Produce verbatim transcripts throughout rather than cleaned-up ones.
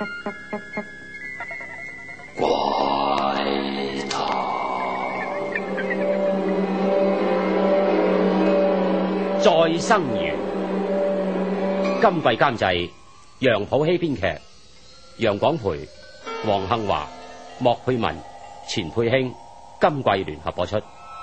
怪談再生緣，今季監製楊普希，編劇楊廣培、黃杏華、莫佩文、錢佩卿，今季聯合播出。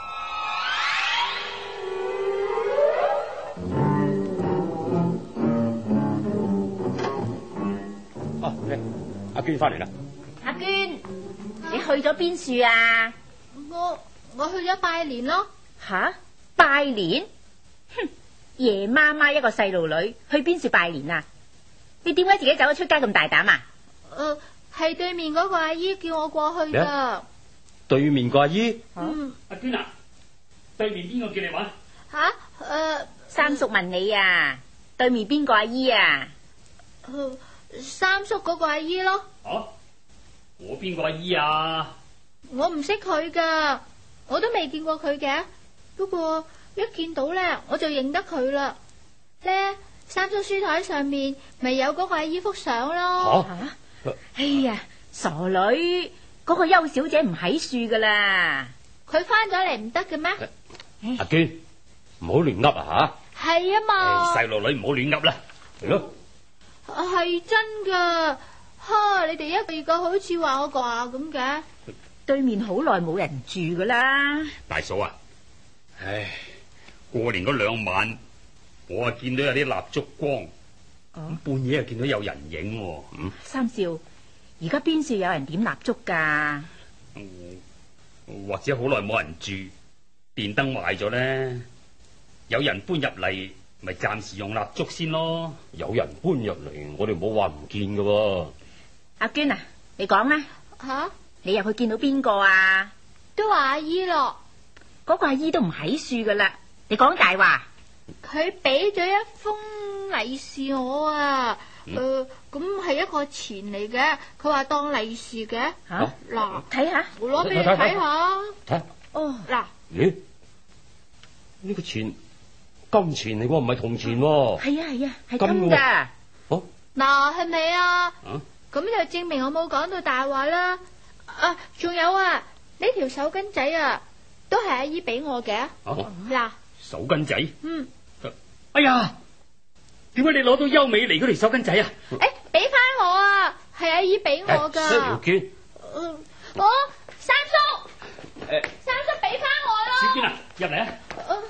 哦，阿娟翻嚟啦！ 阿娟，你去咗邊處啊？ 我我去咗拜年咯。 吓，拜年？哼，夜媽媽一個細路女去邊處拜年啊？你點解自己走咗出街咁大膽啊？ 誒、呃，係對面嗰個阿姨叫我過去噶。 對面個阿姨？ 嗯， 阿娟啊，對面邊個叫你玩？ 吓？誒、呃， 三叔問你啊，對面邊個阿姨啊？ 呃三叔嗰個阿姨咯。 哦，我邊個阿姨啊？ 我唔識佢噶，我都未見過佢嘅。不過一見到咧，我就認得佢啦。咧，三叔書台上面咪有嗰個阿姨幅相咯。 吓、啊？哎呀，傻女，嗰、嗰個邱小姐唔喺樹噶啦。 佢翻咗嚟唔得嘅咩？ 阿娟，唔好亂噏啊吓！ 係啊嘛。 細路女唔好亂噏啦，係咯。 係真噶，哈！你哋一個二個好似話我話咁嘅。 對面好耐冇人住噶啦。 大嫂啊，唉，過年嗰兩晚，我啊見到有啲蠟燭光，咁、哦、半夜又見到有人影、啊。嗯， 三少，而家邊處有人點蠟燭噶？ 或者好耐冇人住，電燈壞咗咧，有人搬入嚟。咪暫時用蠟燭先咯。 有人搬入嚟，我哋冇話唔見噶喎。 阿娟啊，你講啦。 吓、啊？ 你入去見到邊個啊？ 都話阿姨咯。 嗰個阿姨都唔喺樹噶啦。你講大話。 佢俾咗一封利是我啊。誒、嗯，咁係、呃、一個錢嚟嘅。佢話當利是嘅。吓？嗱， 睇下。 我攞俾你睇下。 睇。 哦。嗱。 咦？呢個錢？金錢嚟喎，唔係銅錢喎。係啊係啊，係金噶。 哦， 嗱，係咪啊？咁就證明我冇講到大話啦。啊，仲有啊，呢條手巾仔啊，都係阿姨俾我嘅。嗱， 手巾仔。 嗯。 哎呀，點解你攞到優美嚟嗰條手巾仔啊？ 誒，俾翻我啊，係阿姨俾我噶。 小娟。 我三叔。誒，三叔俾翻我啦。 小娟啊，入嚟啊。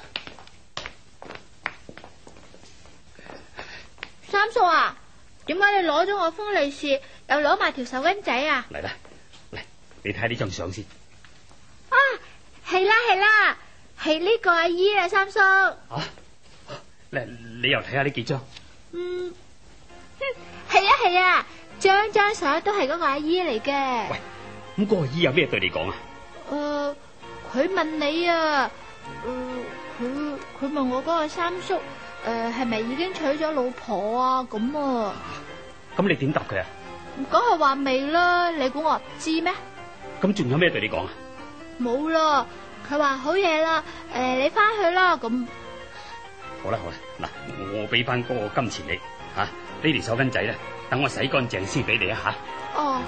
三叔啊，點解你攞咗我封利是，又攞埋條手巾仔啊？ 嚟啦，嚟，你睇下呢張相先。 啊，係啦係啦，係呢個阿姨啊，三叔。 啊，嚟，你又睇下呢幾張。 嗯，係啊係啊，張張相都係嗰個阿姨嚟嘅。 喂，咁嗰個阿姨有咩對你講啊？ 誒、呃，佢問你啊，誒、呃，佢佢問我嗰個三叔。誒，係咪、呃、已經娶咗老婆啊？咁啊， 咁你點答佢啊？ 梗係話未啦，你估我唔知咩？ 咁仲有咩對你講啊？ 冇啦，佢話好嘢啦，誒、呃，你翻去啦，咁。 好啦好啦，嗱，我俾翻嗰個金錢你，吓、啊、呢條手巾仔咧，等我洗乾淨先俾你啊吓。 哦。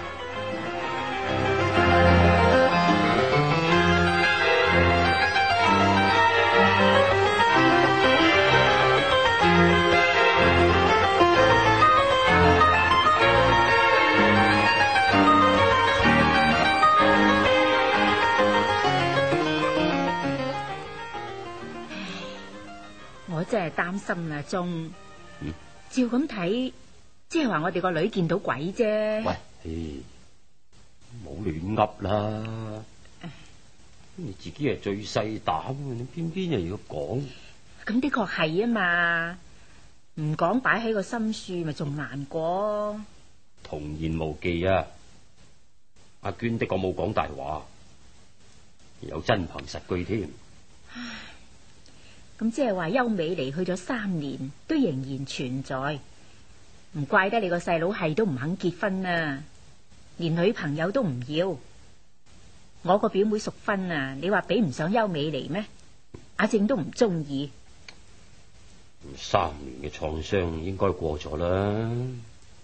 我真係擔心啊，鐘、嗯、照咁睇，即係話我哋個女見到鬼啫。 喂，冇亂噏啦！唉你自己係最細膽，你偏偏又要講。 咁的確係啊嘛，唔講擺喺個心處，咪仲難過。 童言無忌啊！阿娟的確冇講大話，有真憑實據添。 咁即係話邱美離去咗三年，都仍然存在，唔怪得你個細佬係都唔肯結婚啊，連女朋友都唔要。我個表妹淑芬啊，你話比唔上邱美離咩？阿正都唔中意。 三年嘅創傷應該過咗啦。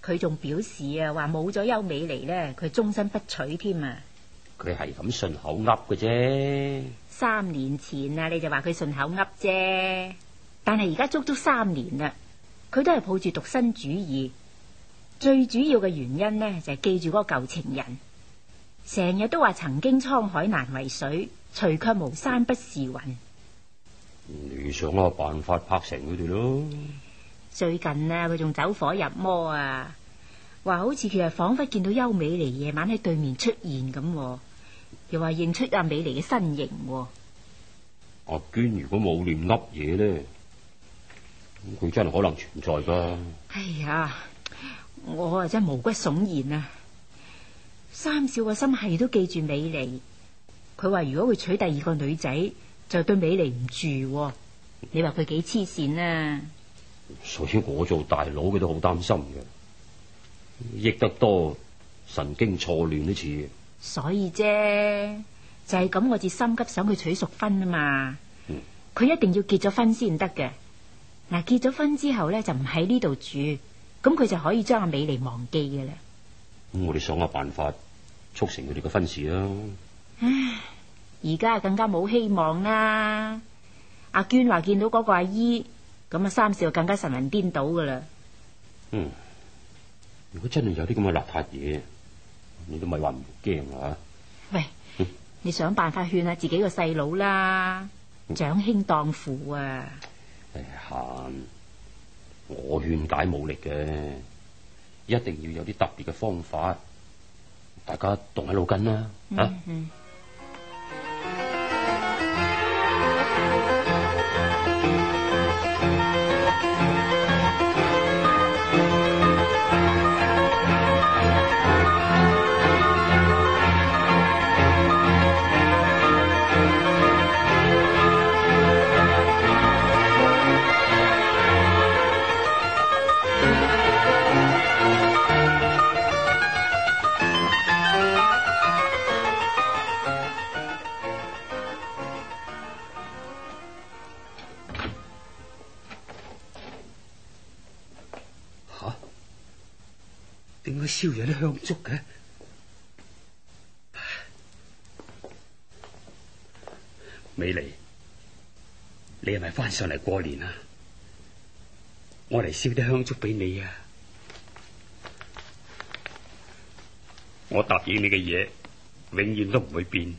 佢仲表示啊，話冇咗邱美妮呢，佢終身不娶添啊！ 佢係咁順口噏嘅啫。 三年前啊，你就話佢順口噏啫，但係而家足足三年啦，佢都係抱住獨身主義。最主要嘅原因呢，就係記住嗰個舊情人，成日都話曾經滄海難為水，除卻巫山不是雲。 你想個辦法拍成佢哋咯？ 最近啊，佢仲走火入魔啊，話好似佢係仿佛見到邱美妮夜晚喺對面出現咁，又話認出阿美妮嘅身形。 阿娟如果冇亂噏嘢呢，咁佢真係可能存在噶。 哎呀，我啊真係毛骨悚然啊！三少個心係都記住美妮，佢話如果佢娶第二個女仔，就對美妮唔住。你話佢幾黐線啊？ 所以我做大佬嘅都好擔心嘅，益得多神經錯亂都似。 所以啫，就係咁，我至心急想佢娶淑芬啊嘛。佢、嗯、一定要結咗婚先得嘅。嗱，結咗婚之後咧，就唔喺呢度住，咁佢就可以將阿美妮忘記嘅啦。 咁我哋想下辦法促成佢哋嘅婚事啦。 唉，而家更加冇希望啦。阿娟話見到嗰個阿姨，咁啊三少更加神魂顛倒噶啦。 嗯，如果真係有啲咁嘅邋遢嘢，你都咪話唔驚啊？喂，嗯、 你想辦法勸下自己個細佬啦，嗯、長兄當父啊！ 哎呀，我勸解冇力嘅，一定要有啲特別嘅方法，大家動下腦筋啦，嗯、啊！嗯點解燒咗啲香燭嘅？美妮，你係咪翻上嚟過年啊？我嚟燒啲香燭俾你啊！我答應你嘅嘢，永遠都唔會變。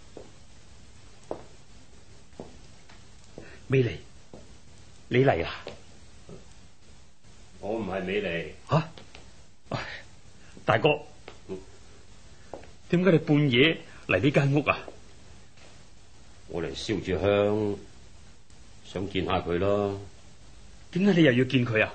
美妮，你嚟啦！ 我唔係美妮。 吓、啊？大哥，點解你半夜嚟呢間屋啊？ 我嚟燒住香，想見下佢咯。 點解你又要見佢啊？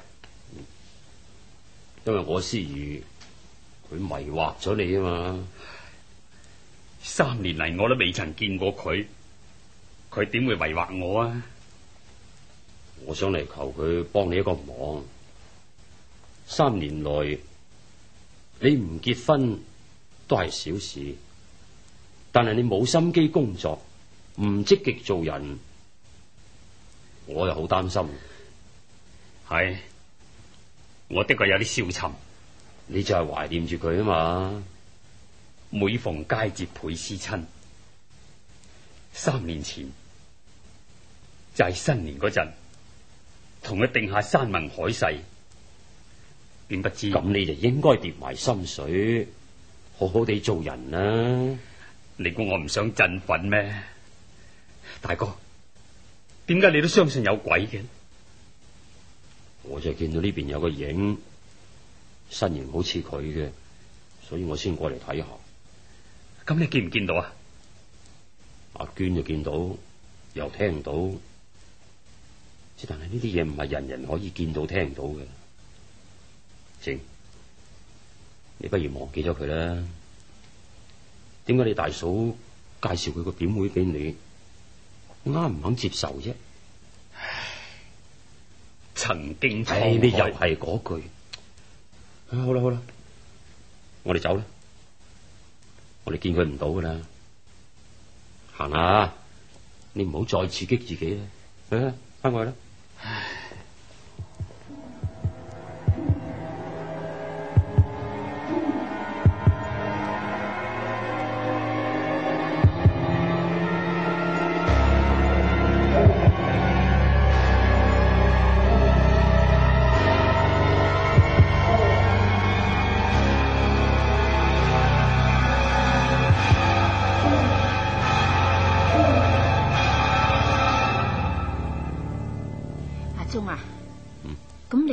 因為我思疑佢迷惑咗你啊嘛。 三年嚟我都未曾見過佢，佢點會迷惑我啊？ 我想嚟求佢幫你一個忙。三年來，你唔結婚都係小事，但係你冇心機工作，唔積極做人，我又好擔心。 係，我的確有啲消沉。 你就係懷念住佢啊嘛。 每逢佳節倍思親。三年前就係新年嗰陣，同佢定下山盟海誓。點不知咁你就應該疊埋心水，好好地做人啦。 你估我唔想振奮咩？大哥，點解你都相信有鬼嘅？ 我就見到呢邊有個影，身形好似佢嘅，所以我先過嚟睇下。 咁你見唔見到啊？ 阿娟就見到，又聽到，只但係呢啲嘢唔係人人可以見到聽到嘅。靜，你不如忘記咗佢啦。點解你大嫂介紹佢個表妹俾你，啱唔肯接受啫？ 曾經滄海， 唉，你又係嗰句。啊，好啦好啦，我哋走啦。我哋見佢唔到噶啦，行下，你唔好再刺激自己啦。去，翻過去啦。唉。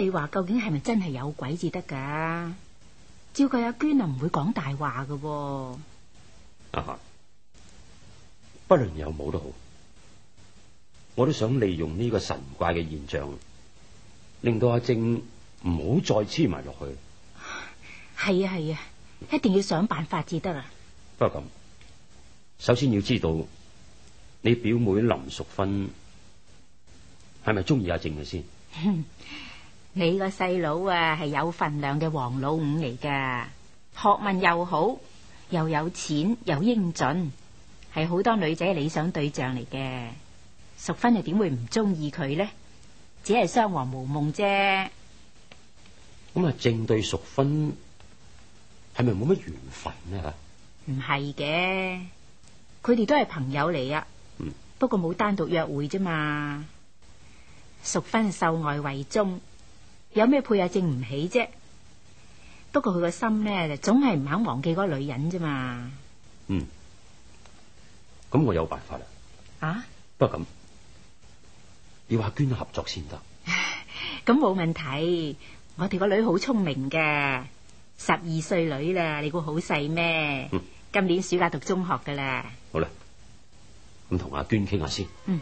你話究竟係咪真係有鬼至得噶？照計阿娟啊唔會講大話噶喎。 啊，不論有冇都好，我都想利用呢個神怪嘅現象，令到阿正唔好再黐埋落去。 係啊係啊，一定要想辦法至得啊！ 不過咁，首先要知道你表妹林淑芬係咪中意阿正嘅先？ 你個細佬啊係有份量嘅黃老五嚟噶，學問又好，又有錢又英俊，係好多女仔理想對象嚟嘅。淑芬又點會唔中意佢呢？只係雙黃無夢啫。 咁阿正對淑芬係咪冇乜緣分呢？ 唔係嘅，佢哋都係朋友嚟啊。 嗯， 不過冇單獨約會啫嘛。淑芬秀外慧中，有咩配阿正唔起啫？不過佢個心呢，就總係唔肯忘記嗰個女人啫嘛。 嗯，咁我有辦法啦。 啊？ 不過咁要阿娟合作先得。 咁冇問題，我哋個女好聰明嘅，十二歲女啦，你估好細咩？ 嗯， 今年暑假讀中學噶啦。 好啦，咁同阿娟傾下先。 嗯。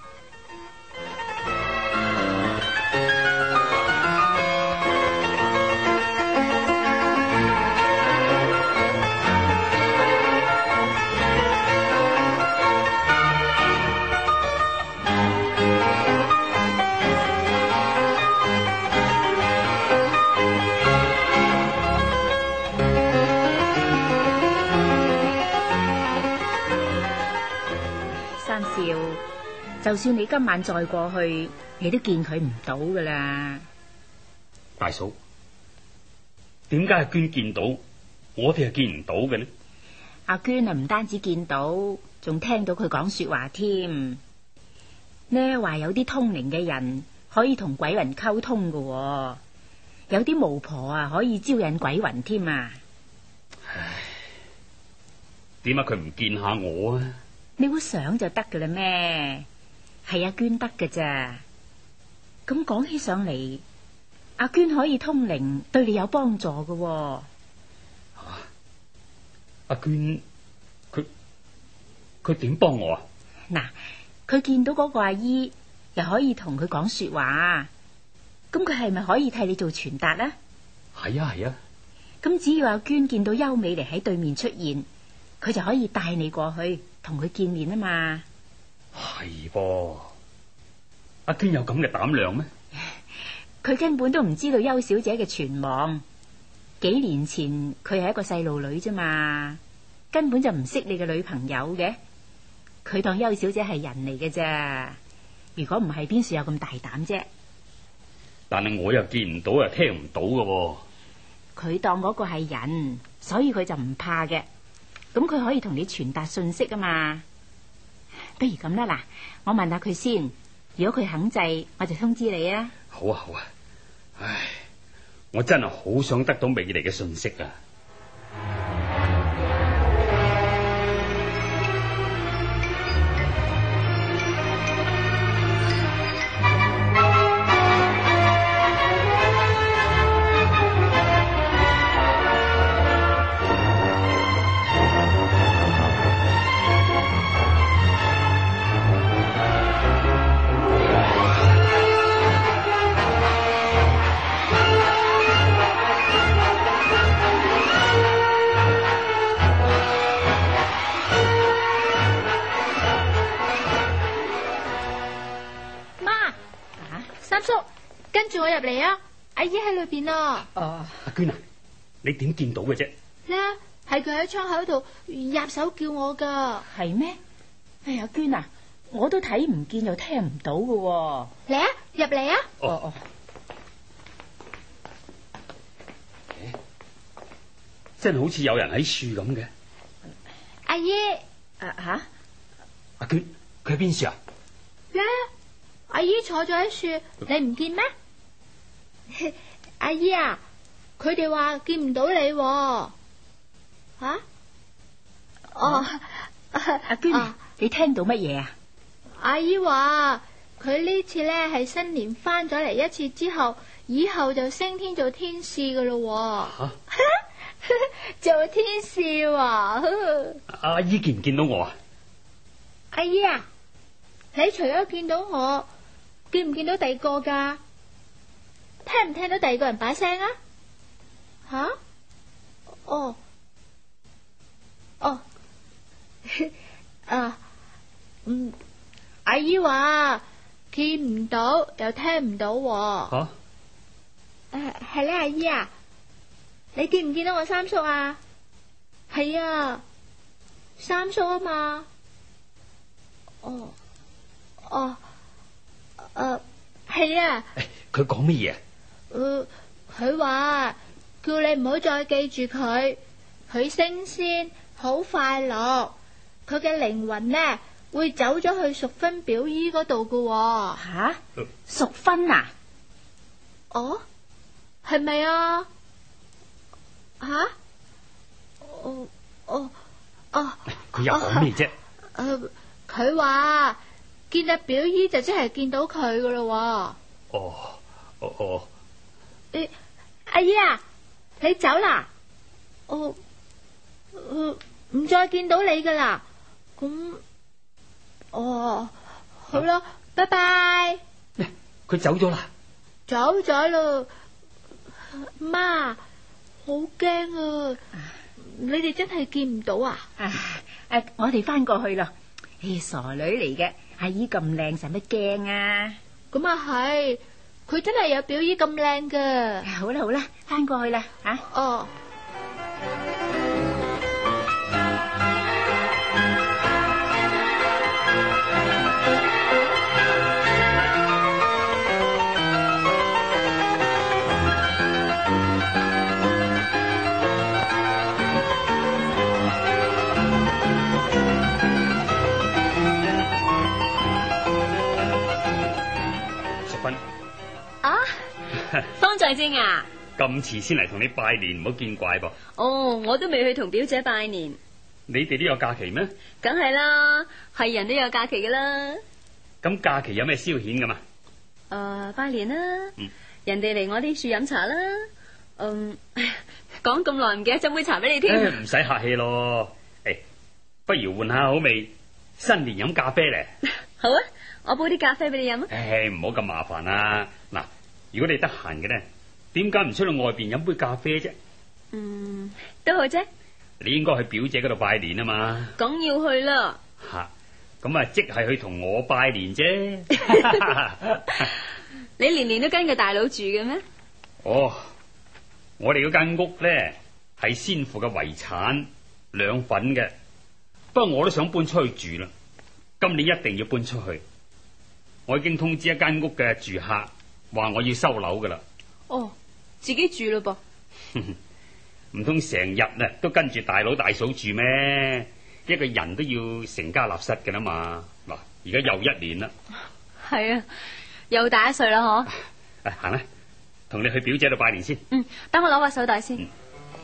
就算你今晚再過去，你都見佢唔到噶啦。 大嫂，點解阿娟見到，我哋係見唔到嘅呢？ 阿娟啊，唔單止見到，仲聽到佢講說話添。呢話有啲通靈嘅人可以同鬼魂溝通噶，有啲巫婆啊可以招引鬼魂添啊。 唉，點解佢唔見下我啊？ 你會想就得噶啦咩？係阿娟得㗎咋？咁講起上嚟，阿娟可以通靈，對你有幫助㗎喎。 啊，阿娟，佢佢點幫我啊？ 嗱，佢見到嗰個阿姨，又可以同佢講說話，咁佢係咪可以替你做傳達啊？ 係啊係啊。 咁只要阿娟見到優美嚟喺對面出現，佢就可以帶你過去同佢見面啊嘛。 係噃，阿娟有咁嘅膽量咩？ 佢根本都唔知道邱小姐嘅存亡。幾年前佢係一個細路女啫嘛，根本就唔識你嘅女朋友嘅。佢當邱小姐係人嚟嘅咋，如果唔係，邊處有咁大膽啫？ 但係我又見唔到，又聽唔到嘅。 佢當嗰個係人，所以佢就唔怕嘅。咁佢可以同你傳達信息啊嘛。不如咁啦，嗱，我問下佢先，如果佢肯制，我就通知你啊。 好啊好啊，唉，我真係好想得到美麗嘅信息啊！ 跟住我入嚟啊！阿姨喺裏邊啊！ 哦， 阿娟啊，你點見到嘅啫？ 咧，係佢喺窗口度入手叫我噶。 係咩？哎呀，娟啊，我都睇唔見又聽唔到嘅。 嚟啊，入嚟啊！ 哦哦， 真係好似有人喺樹咁嘅。 阿姨， 啊吓？ 阿娟，佢喺邊處啊？ 咧，阿姨坐咗喺樹，你唔見咩？阿姨啊，佢哋話見唔到你喎。吓、啊？哦， 阿娟，啊、你聽到乜嘢啊？ 阿姨話佢呢次咧係新年翻咗嚟一次之後， 以後就升天做天使噶咯。 吓、 做天使啊！ 阿姨見唔見到我啊？ 阿姨啊，你除咗見到我，見唔見到第二個噶？聽唔聽到第二個人把聲啊？吓？哦，哦，啊，嗯，阿姨話見唔到又聽唔到喎。 吓、 誒，係咧，阿姨啊，你見唔見到我三叔啊？係啊，三叔啊嘛。哦，哦，誒，係啊。 佢講乜嘢？ 誒，佢話叫你唔好再記住佢，佢升仙好快樂，佢嘅靈魂呢會走咗去淑芬表姨嗰度噶。 吓，淑芬啊？ 哦，係咪啊？吓？哦哦哦， 佢又講咩啫？ 誒，佢話見阿表姨就即係見到佢噶咯。 哦哦哦， 誒，阿姨啊，你走啦？我誒唔再見到你噶啦。咁，哦，好啦，拜拜。 佢走咗啦。 走咗咯，媽，好驚啊！你哋真係見唔到啊？ 啊誒，我哋翻過去咯。誒，傻女嚟嘅，阿姨咁靚，使乜驚啊？ 咁啊係，佢真係有表姨咁靚噶。 好啦好啦，翻過去啦吓。 哦。 方在正啊， 咁遲先嚟同你拜年，唔好見怪噃。 哦，我都未去同表姐拜年。 你哋都有假期咩？ 梗係啦，係人都有假期噶啦。 咁假期有咩消遣噶嘛？ 誒、呃，拜年啦， 嗯、 人哋嚟我啲樹飲茶啦。嗯，講咁耐唔記得斟杯茶俾你添。 唔使客氣咯。誒，不如換下口味，新年飲咖啡咧。 好啊，我煲啲咖啡俾你飲啊。 誒，唔好咁麻煩啦。嗱，如果你得閒嘅咧，點解唔出去外邊飲杯咖啡啫？ 嗯，都好啫。 你應該去表姐嗰度拜年啊嘛。 梗要去啦。 吓，咁啊，即係去同我拜年啫。 你年年都跟個大佬住嘅咩？ 哦，我哋嗰間屋咧係先父嘅遺產，兩份嘅。不過我都想搬出去住啦，今年一定要搬出去。我已經通知一間屋嘅住客，話我要收樓噶啦。 哦，自己住咯噃。 唔通成日啊都跟住大佬大嫂住咩？一個人都要成家立室嘅啦嘛。嗱，而家又一年啦。 係啊，又大一歲啦嗬。 誒，行啦，同你去表姐度拜年先。 嗯，等我攞把手帶先。嗯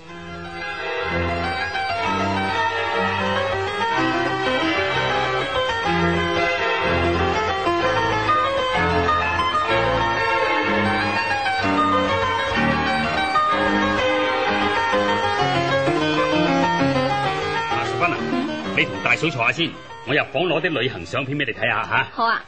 你同大嫂坐下先，我入房攞啲旅行相片俾你睇下吓。 好啊。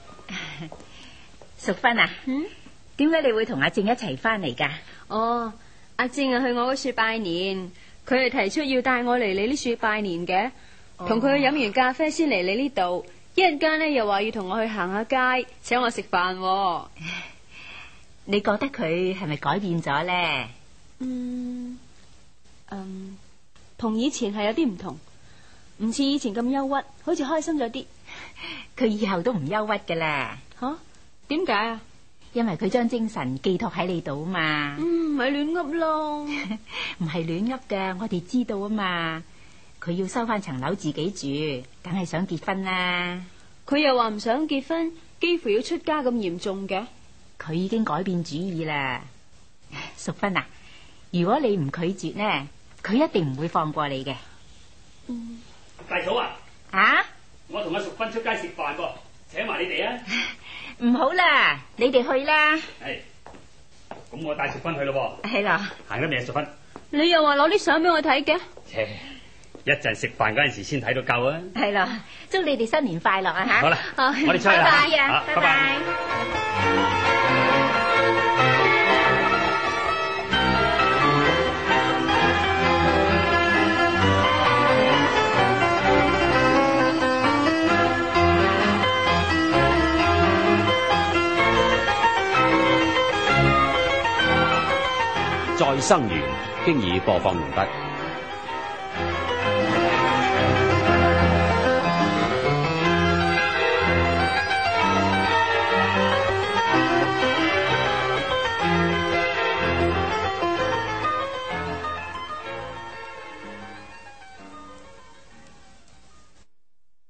淑芬啊，嗯，點解你會同阿正一齊翻嚟噶？ 哦，阿正啊去我嗰處拜年，佢係提出要帶我嚟你呢處拜年嘅，同佢、哦、去飲完咖啡先嚟你呢度，一陣間呢又話要同我去行下街，請我食飯、哦。 你覺得佢係咪改變咗咧？ 嗯，嗯，同以前係有啲唔同。唔似以前咁憂鬱，好似開心咗啲。 佢以後都唔憂鬱噶啦。 吓？點解啊？ 因為佢將精神寄託喺你度啊嘛。 嗯，咪亂噏咯。 唔係亂噏噶，我哋知道啊嘛。佢要收翻層樓自己住，梗係想結婚啦。 佢又話唔想結婚，幾乎要出家咁嚴重嘅。 佢已經改變主意啦。淑芬啊，如果你唔拒絕呢，佢一定唔會放過你嘅。 嗯。 大嫂啊！ 啊！ 我同阿淑芬出街食飯噃，請埋你哋啊！ 唔好啦，你哋去啦。 係咁我帶淑芬去咯係啦， 喎，行得未啊，淑芬？ 你又話攞啲相俾我睇嘅？ 切，一陣食飯嗰陣時先睇到夠啊！ 係啦，祝你哋新年快樂啊吓！ 好啦， 啊我哋出去啦， 拜拜啊啊拜拜。 再生緣經已播放完畢。